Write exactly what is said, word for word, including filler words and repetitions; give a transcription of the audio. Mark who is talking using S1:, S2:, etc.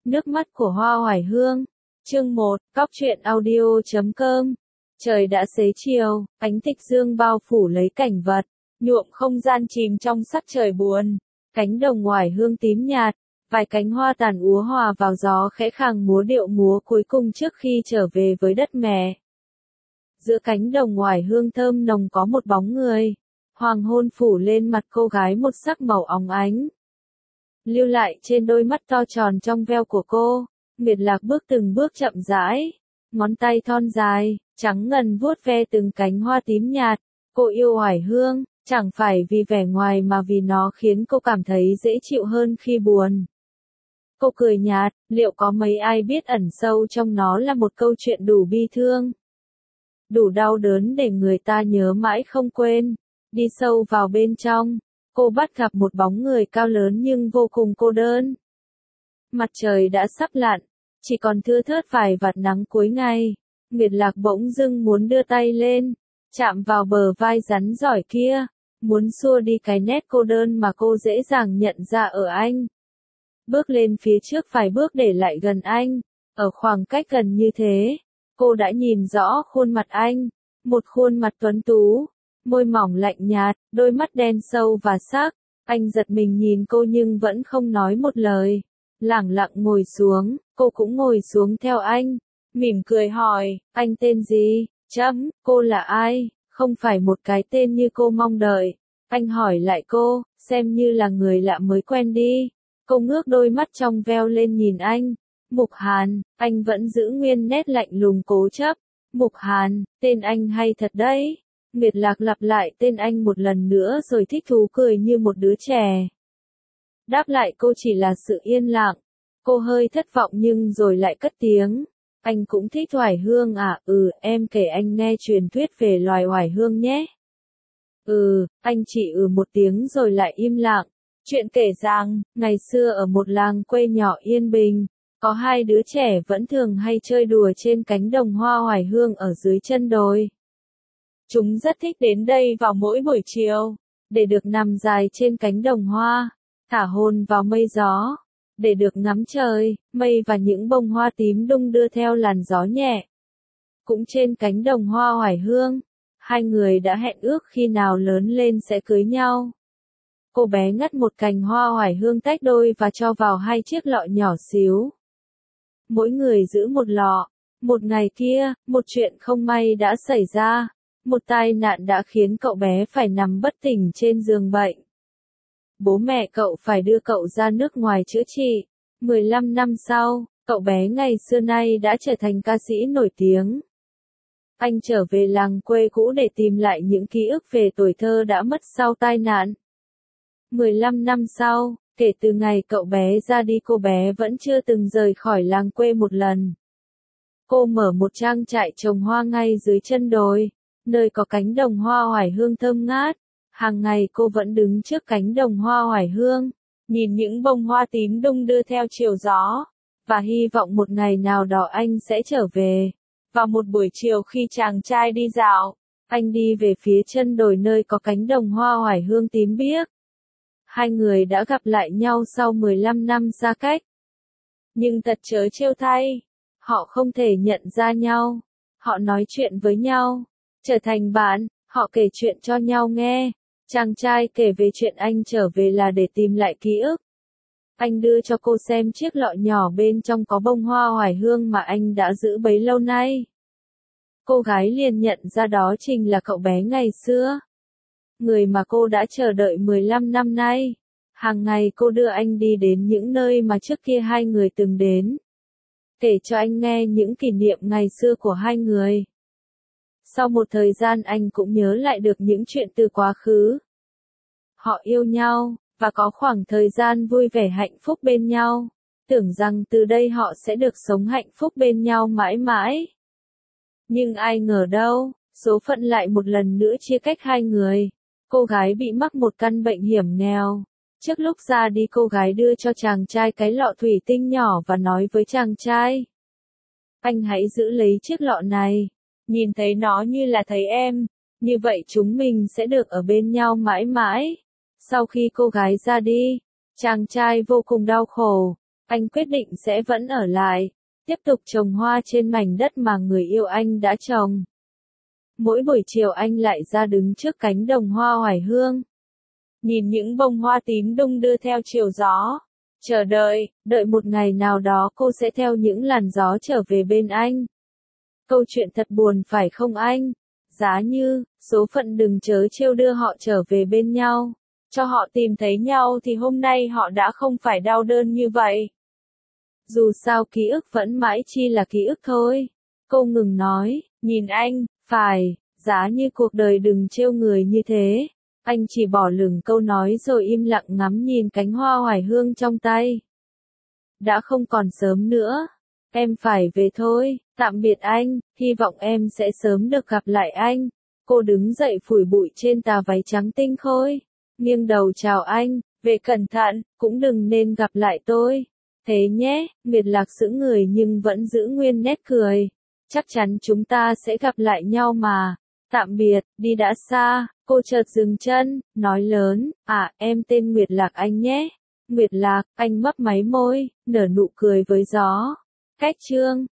S1: Nước mắt của Hoa Hoài Hương. Chương một, Cóc truyện audio chấm com. Trời đã xế chiều, ánh tịch dương bao phủ lấy cảnh vật, nhuộm không gian chìm trong sắc trời buồn. Cánh đồng oải hương tím nhạt, vài cánh hoa tàn úa hòa vào gió khẽ khàng múa điệu múa cuối cùng trước khi trở về với đất mẹ. Giữa cánh đồng oải hương thơm nồng có một bóng người. Hoàng hôn phủ lên mặt cô gái một sắc màu óng ánh. Lưu lại trên đôi mắt to tròn trong veo của cô, Nguyệt Lạc bước từng bước chậm rãi, ngón tay thon dài, trắng ngần vuốt ve từng cánh hoa tím nhạt. Cô yêu oải hương, chẳng phải vì vẻ ngoài mà vì nó khiến cô cảm thấy dễ chịu hơn khi buồn. Cô cười nhạt, liệu có mấy ai biết ẩn sâu trong nó là một câu chuyện đủ bi thương, đủ đau đớn để người ta nhớ mãi không quên. Đi sâu vào bên trong, cô bắt gặp một bóng người cao lớn nhưng vô cùng cô đơn. Mặt trời đã sắp lặn, chỉ còn thưa thớt vài vạt nắng cuối ngày. Nguyệt Lạc bỗng dưng muốn đưa tay lên, chạm vào bờ vai rắn giỏi kia, muốn xua đi cái nét cô đơn mà cô dễ dàng nhận ra ở anh. Bước lên phía trước vài bước để lại gần anh, ở khoảng cách gần như thế, cô đã nhìn rõ khuôn mặt anh, một khuôn mặt tuấn tú, môi mỏng lạnh nhạt, đôi mắt đen sâu và sắc. Anh giật mình nhìn cô nhưng vẫn không nói một lời, lẳng lặng ngồi xuống, cô cũng ngồi xuống theo anh, mỉm cười hỏi, anh tên gì? Chấm, cô là ai? Không phải một cái tên như cô mong đợi. Anh hỏi lại cô, xem như là người lạ mới quen đi. Cô ngước đôi mắt trong veo lên nhìn anh. Mục Hàn. Anh vẫn giữ nguyên nét lạnh lùng cố chấp. Mục Hàn, tên anh hay thật đấy. Nguyệt Lạc lặp lại tên anh một lần nữa rồi thích thú cười như một đứa trẻ. Đáp lại cô chỉ là sự yên lặng. Cô hơi thất vọng nhưng rồi lại cất tiếng. Anh cũng thích oải hương à? Ừ, em kể anh nghe truyền thuyết về loài oải hương nhé. Ừ, anh chỉ ừ một tiếng rồi lại im lặng. Chuyện kể rằng, ngày xưa ở một làng quê nhỏ yên bình, có hai đứa trẻ vẫn thường hay chơi đùa trên cánh đồng hoa oải hương ở dưới chân đồi. Chúng rất thích đến đây vào mỗi buổi chiều, để được nằm dài trên cánh đồng hoa, thả hồn vào mây gió, để được ngắm trời, mây và những bông hoa tím đung đưa theo làn gió nhẹ. Cũng trên cánh đồng hoa oải hương, hai người đã hẹn ước khi nào lớn lên sẽ cưới nhau. Cô bé ngắt một cành hoa oải hương tách đôi và cho vào hai chiếc lọ nhỏ xíu. Mỗi người giữ một lọ. Một ngày kia, một chuyện không may đã xảy ra. Một tai nạn đã khiến cậu bé phải nằm bất tỉnh trên giường bệnh. Bố mẹ cậu phải đưa cậu ra nước ngoài chữa trị. mười lăm năm sau, cậu bé ngày xưa nay đã trở thành ca sĩ nổi tiếng. Anh trở về làng quê cũ để tìm lại những ký ức về tuổi thơ đã mất sau tai nạn. mười lăm năm sau, kể từ ngày cậu bé ra đi cô bé vẫn chưa từng rời khỏi làng quê một lần. Cô mở một trang trại trồng hoa ngay dưới chân đồi, nơi có cánh đồng hoa oải hương thơm ngát. Hàng ngày cô vẫn đứng trước cánh đồng hoa oải hương, nhìn những bông hoa tím đung đưa theo chiều gió, và hy vọng một ngày nào đó anh sẽ trở về. Vào một buổi chiều khi chàng trai đi dạo, anh đi về phía chân đồi nơi có cánh đồng hoa oải hương tím biếc. Hai người đã gặp lại nhau sau mười lăm năm xa cách. Nhưng thật trớ trêu thay, họ không thể nhận ra nhau. Họ nói chuyện với nhau, trở thành bạn, họ kể chuyện cho nhau nghe. Chàng trai kể về chuyện anh trở về là để tìm lại ký ức. Anh đưa cho cô xem chiếc lọ nhỏ bên trong có bông hoa oải hương mà anh đã giữ bấy lâu nay. Cô gái liền nhận ra đó chính là cậu bé ngày xưa. Người mà cô đã chờ đợi mười lăm năm nay. Hàng ngày cô đưa anh đi đến những nơi mà trước kia hai người từng đến. Kể cho anh nghe những kỷ niệm ngày xưa của hai người. Sau một thời gian anh cũng nhớ lại được những chuyện từ quá khứ. Họ yêu nhau, và có khoảng thời gian vui vẻ hạnh phúc bên nhau. Tưởng rằng từ đây họ sẽ được sống hạnh phúc bên nhau mãi mãi. Nhưng ai ngờ đâu, số phận lại một lần nữa chia cách hai người. Cô gái bị mắc một căn bệnh hiểm nghèo. Trước lúc ra đi cô gái đưa cho chàng trai cái lọ thủy tinh nhỏ và nói với chàng trai. Anh hãy giữ lấy chiếc lọ này. Nhìn thấy nó như là thấy em. Như vậy chúng mình sẽ được ở bên nhau mãi mãi. Sau khi cô gái ra đi, chàng trai vô cùng đau khổ. Anh quyết định sẽ vẫn ở lại, tiếp tục trồng hoa trên mảnh đất mà người yêu anh đã trồng. Mỗi buổi chiều anh lại ra đứng trước cánh đồng hoa oải hương. Nhìn những bông hoa tím đung đưa theo chiều gió. Chờ đợi, đợi một ngày nào đó cô sẽ theo những làn gió trở về bên anh. Câu chuyện thật buồn phải không anh? Giá như, số phận đừng chớ trêu đưa họ trở về bên nhau. Cho họ tìm thấy nhau thì hôm nay họ đã không phải đau đớn như vậy. Dù sao ký ức vẫn mãi chi là ký ức thôi. Cô ngừng nói, nhìn anh, phải, giá như cuộc đời đừng trêu người như thế. Anh chỉ bỏ lửng câu nói rồi im lặng ngắm nhìn cánh hoa oải hương trong tay. Đã không còn sớm nữa. Em phải về thôi, tạm biệt anh, hy vọng em sẽ sớm được gặp lại anh. Cô đứng dậy phủi bụi trên tà váy trắng tinh khôi. Nghiêng đầu chào anh, về cẩn thận, cũng đừng nên gặp lại tôi. Thế nhé, Nguyệt Lạc sững người nhưng vẫn giữ nguyên nét cười. Chắc chắn chúng ta sẽ gặp lại nhau mà. Tạm biệt, đi đã xa, cô chợt dừng chân, nói lớn, à, em tên Nguyệt Lạc anh nhé. Nguyệt Lạc, anh mấp máy môi, nở nụ cười với gió. Cách chương